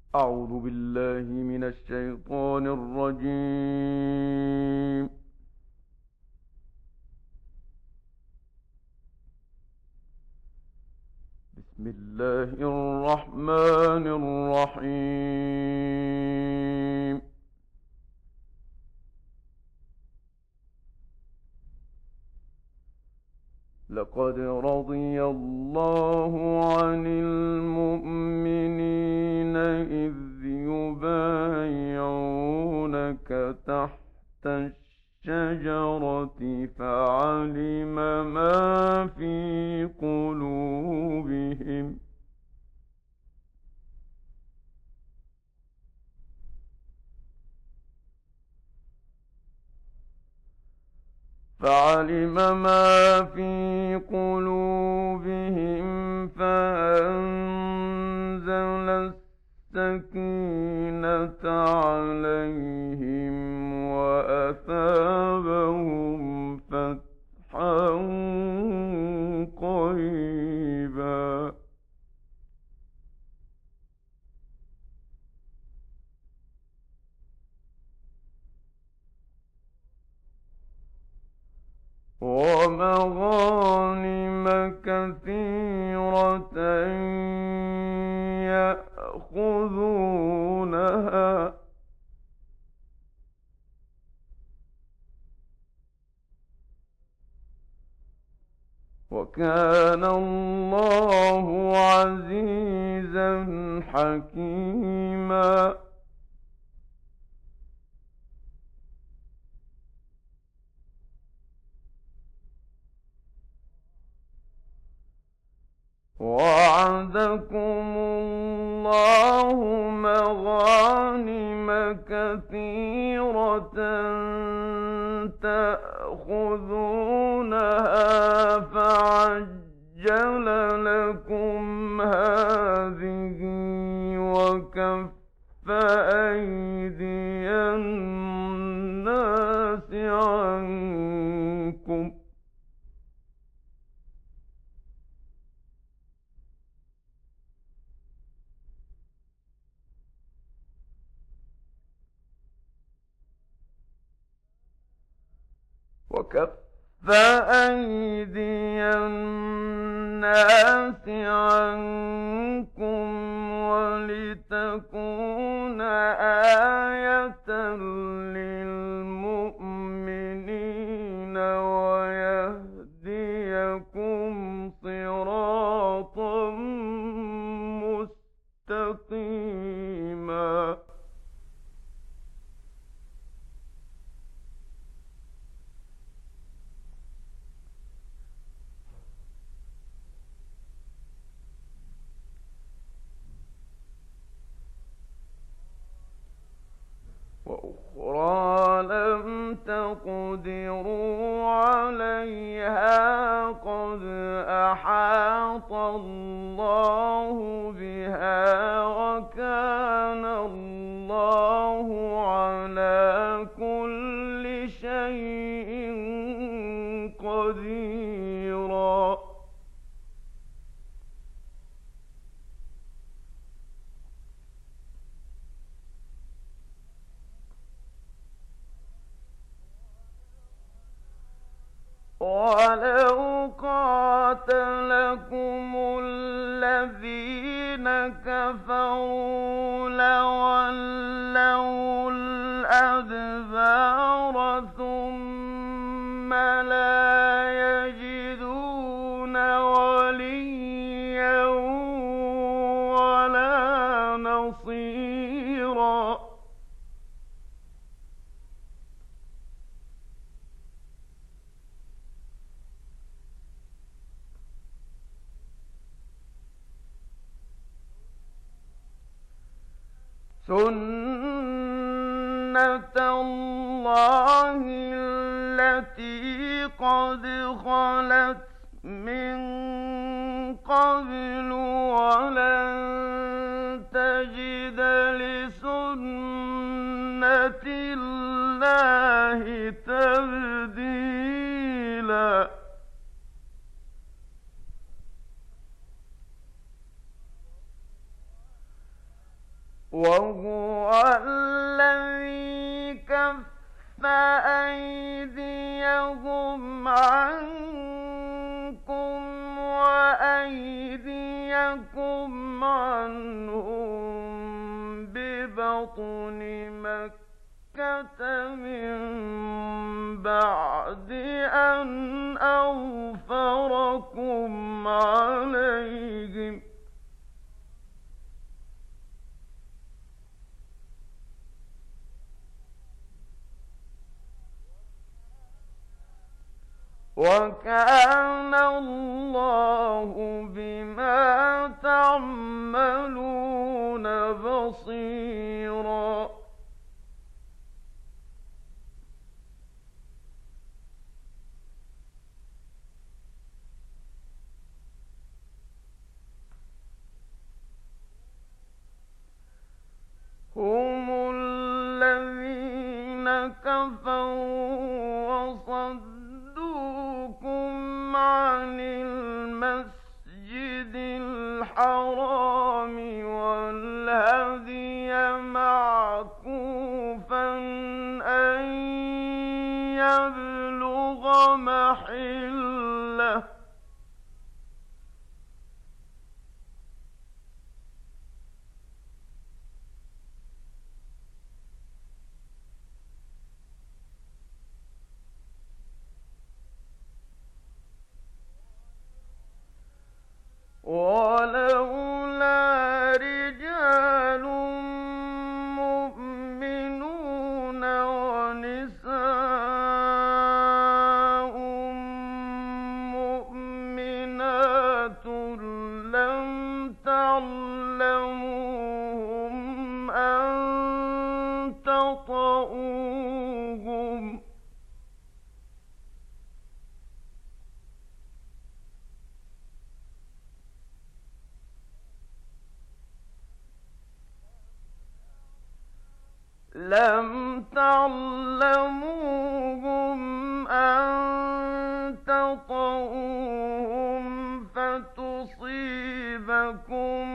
أعوذ بالله من الشيطان الرجيم. بسم الله الرحمن الرحيم. لقد رضي الله عن المؤمنين إذ يبايعونك تحت الشجرة فعلم ما في قلوبهم فأنزل السكينة عليهم وأثابهم فتحا قريبا. ومغانم كثيرة يأخذونها وكان الله عزيزا حكيما. وعدكم الله مغانم كثيرة تأخذونها فعجل لكم هذه وكف أيدي الناس عنكم وكف أيدي الناس عنكم ولتكون آية للمؤمنين ويهديكم صراطا مستقيما. وأخرى لم تقدروا عليها قد أحاط الله بها وكان الله على كل شيء قديرا. ولو قاتلكم الذين كفروا لولوا الأدبار ثم لا يجدون وليا ولا نصيرا. سنة الله التي قد خلت من قبل ولن تجد لسنة الله تبديلا. وهو الذي كف أيديهم عنكم وأيديكم عنهم ببطن مكة من بعد أن أظفركم عليهم وكان الله بما تعملون بصيرا هم الذين كفروا وصدوكم عن المسجد الحرام والهدي معكوفا أن يبلغ محله ولولا رجال مؤمنون ونساء مؤمنات لم تعلموهم أن تطؤوهم فتصيبكم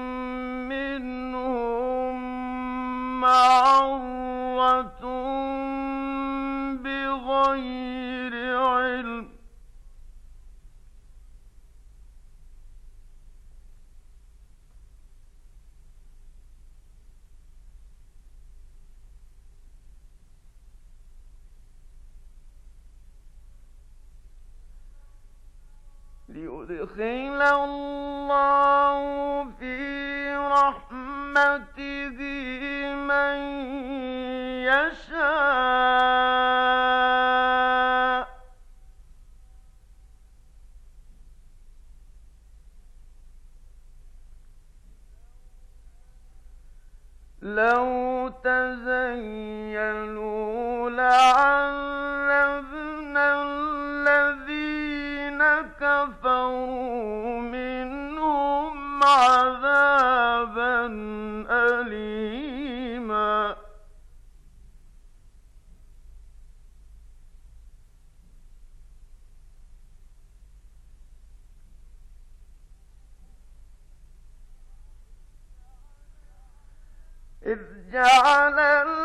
منهم معرة بغير علم ليدخل الله في رحمته من يشاء لو تزيلوا لعذبنا الذين كفروا منهم عذابا أليما إذ جعل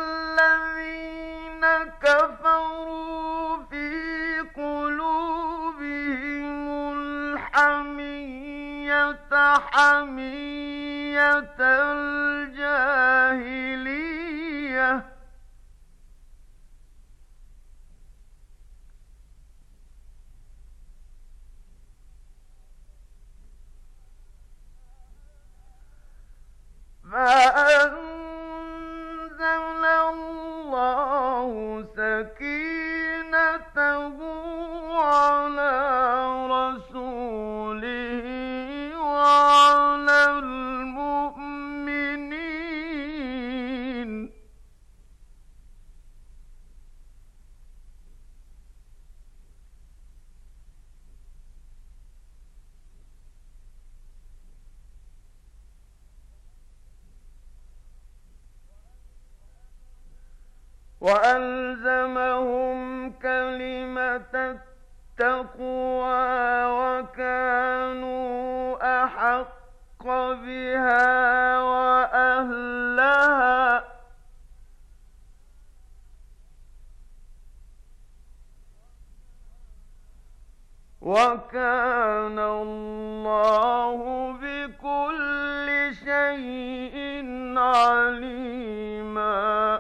الذين كفروا في قلوبهم الحمية حمية الجاهلية فأنزل الله سكينته على رسوله وعلى المؤمنين وألزمهم كلمة التقوى وكانوا أحق بها وأهلها وكان الله بكل شيء عليما.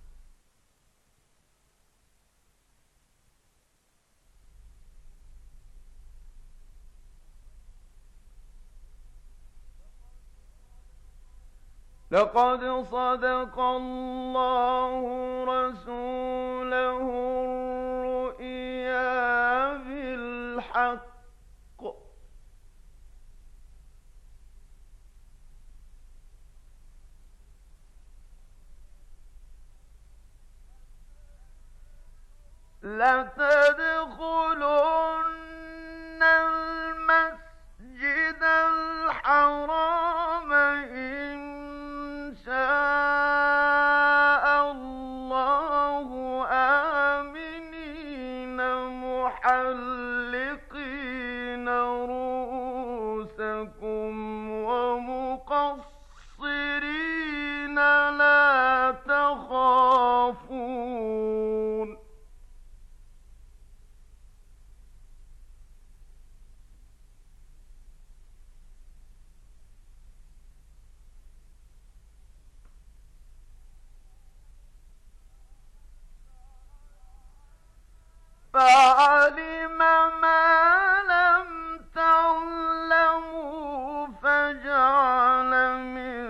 لقد صدق الله رسوله الرؤيا بالحق لتدخلن المسجد الحرام إن شاء الله آمنين محلقين رؤوسكم ومقصرين لا تخافون فعلم ما لم تعلموا فجعل من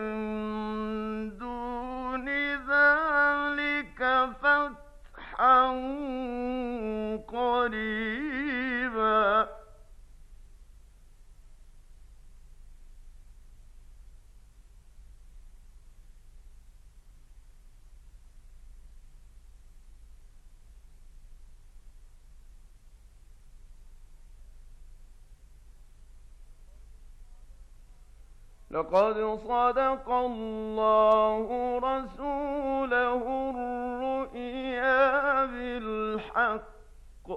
دون ذلك فتحا قريبا. لقد صدق الله رسوله الرؤيا بالحق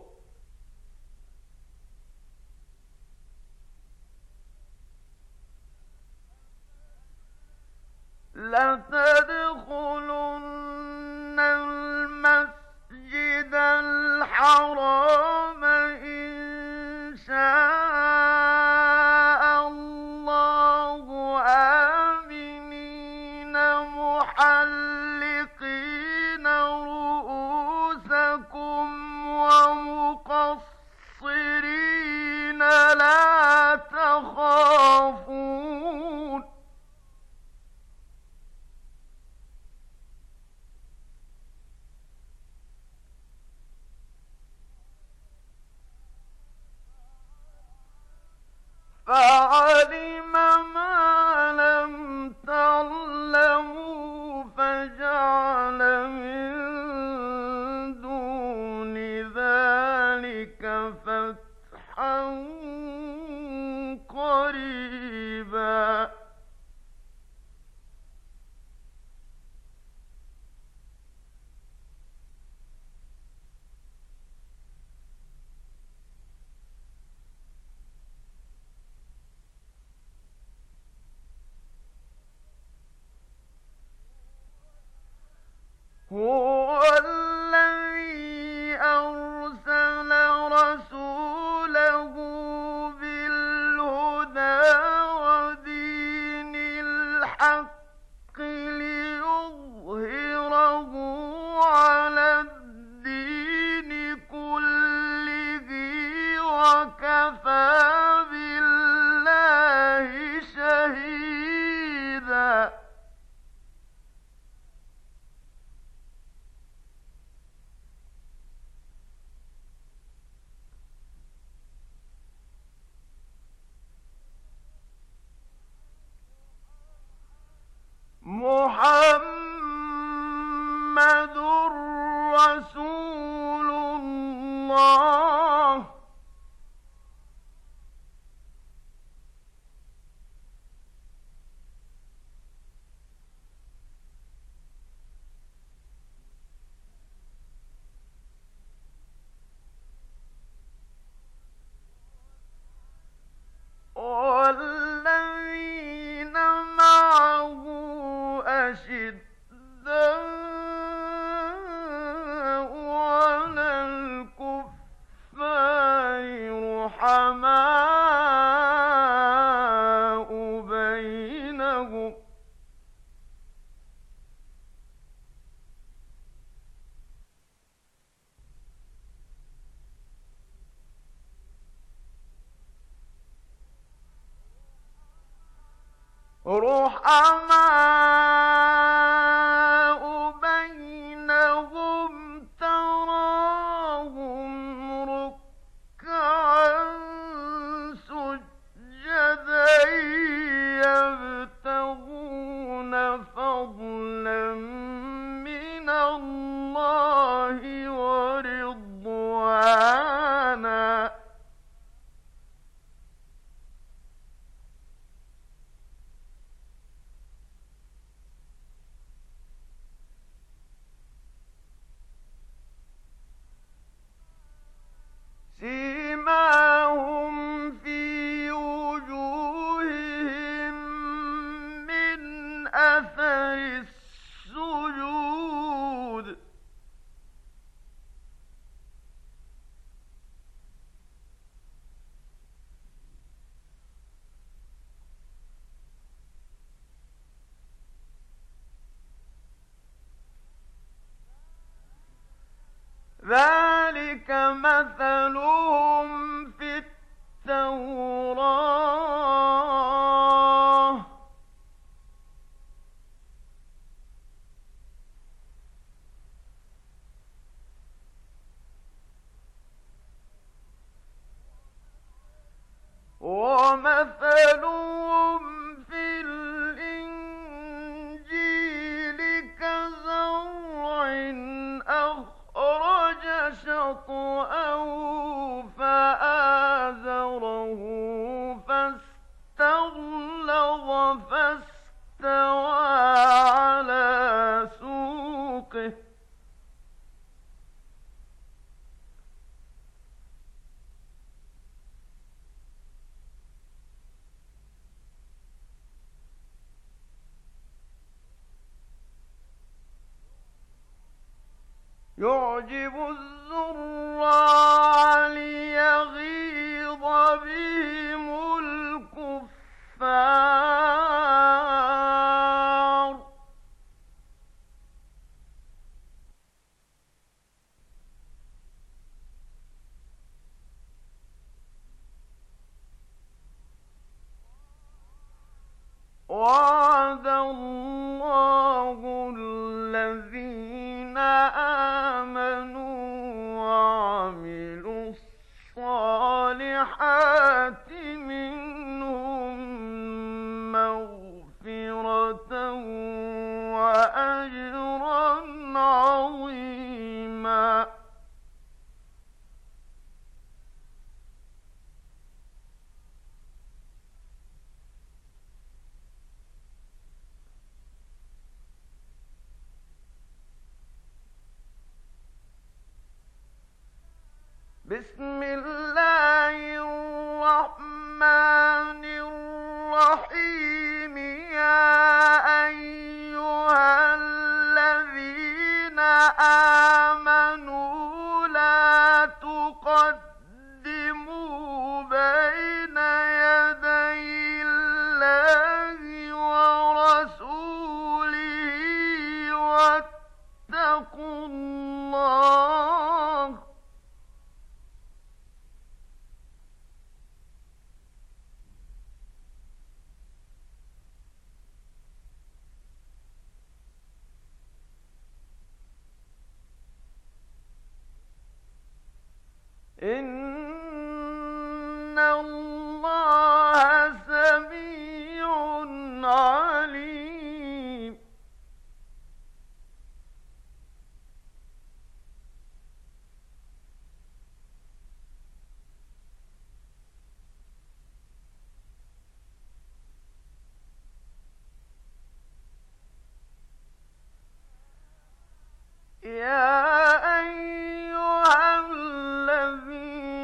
لتدخلن المسجد الحرام إن شاء الله آمنين محلقين رؤوسكم رحماء بينهم تراهم ركعا سجدا يبتغون فضلا من الله ورضوانا سيماهم في وجوههم من أثر السجود ذلك مثلهم في التوراة ومثلهم في الإنجيل كزرع أخرج شطأه فآزره فاستغلظ فاستوى على سوقه يعجب الزراع ليغيظ بهم الكفار وعد الله الذين آمنوا وعملوا الصالحات منهم مغفرة وأجرا عظيما بسم الله الرحمن الرحيم يا أيها الذين آمنوا لا تقدموا بين يدي الله ورسوله واتقوا الله إن الله سميع عليم يا أيها الذين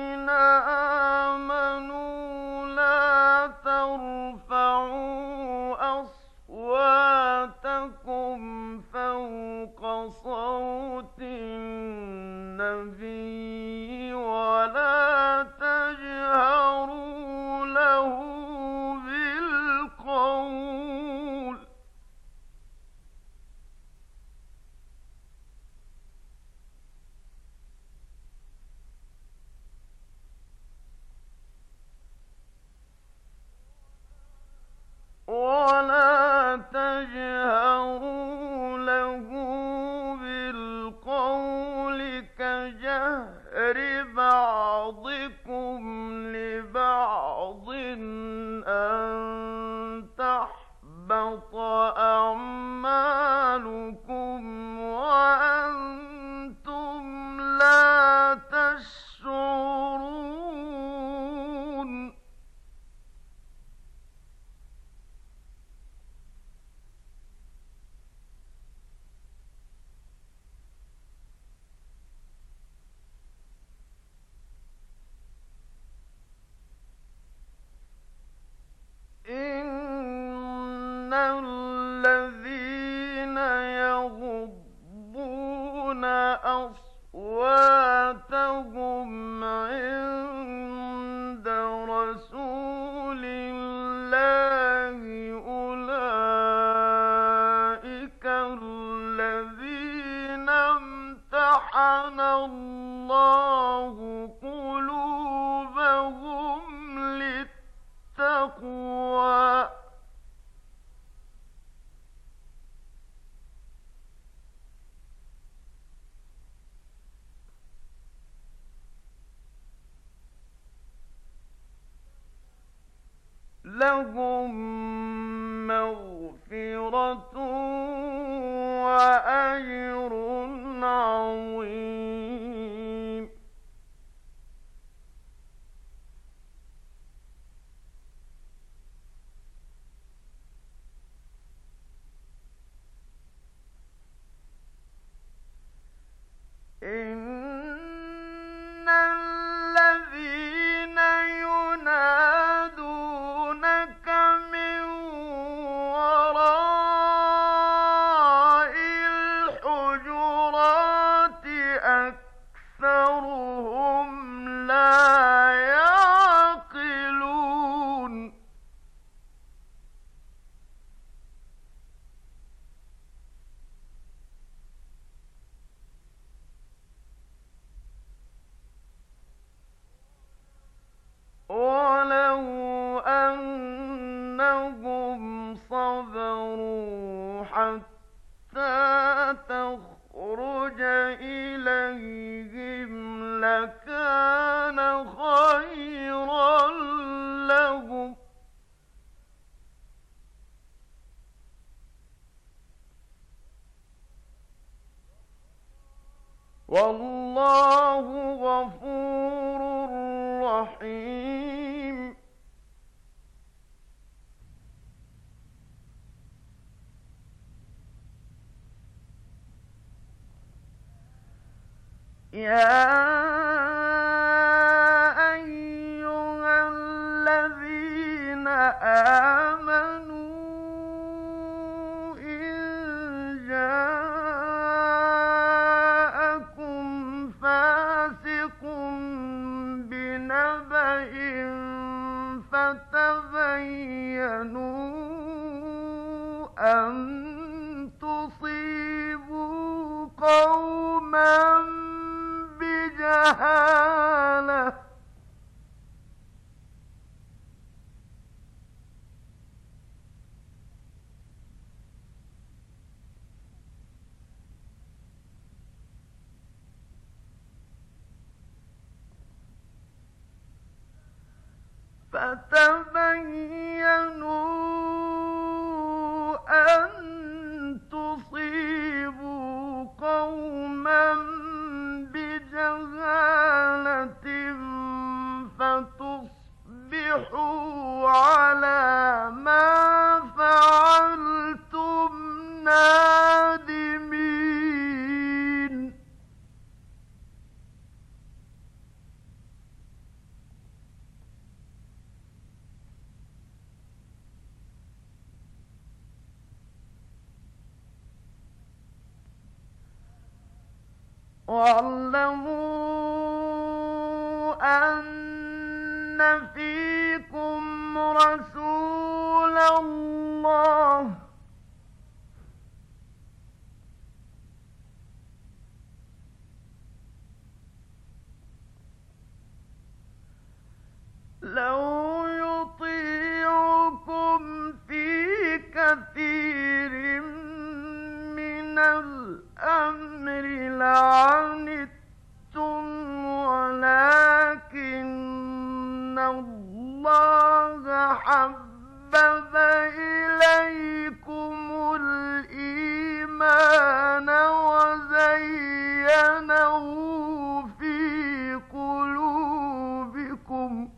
الذين يغضون أصواتهم عند رسول الله أولئك الذين امتحن الله قلوبهم للتقوى لهم مغفرة وأجر عظيم إن الذين ينادونك من وراء الحجرات أكثرهم لا يعقلون ولو أنهم صبروا حتى تخرج إليهم لكان خيرا لهم والله غفور رحيم يا أيها الذين آمنوا إن جاءكم فاسق بنبأ فتبينوا أن تصيبوا قوما بجهالة فتبينوا أن تصيبوا قوما بجهالة فتصبحوا على ما فعلتم نادمين واعلموا أن فيكم رسول الله لو يطيعكم في كثير من الأمر لعنتم ولكن الله حبب إليكم الإيمان وزينه في قلوبكم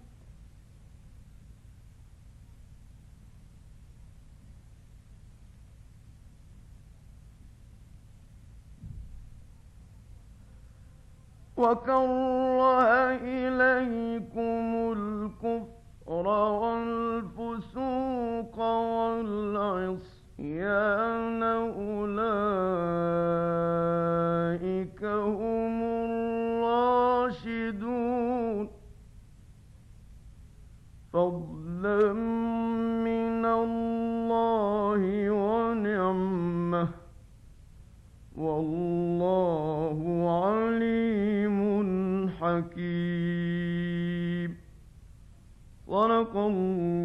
وكره إليكم الكفر والفسوق والعصيان حكيم. صدق الله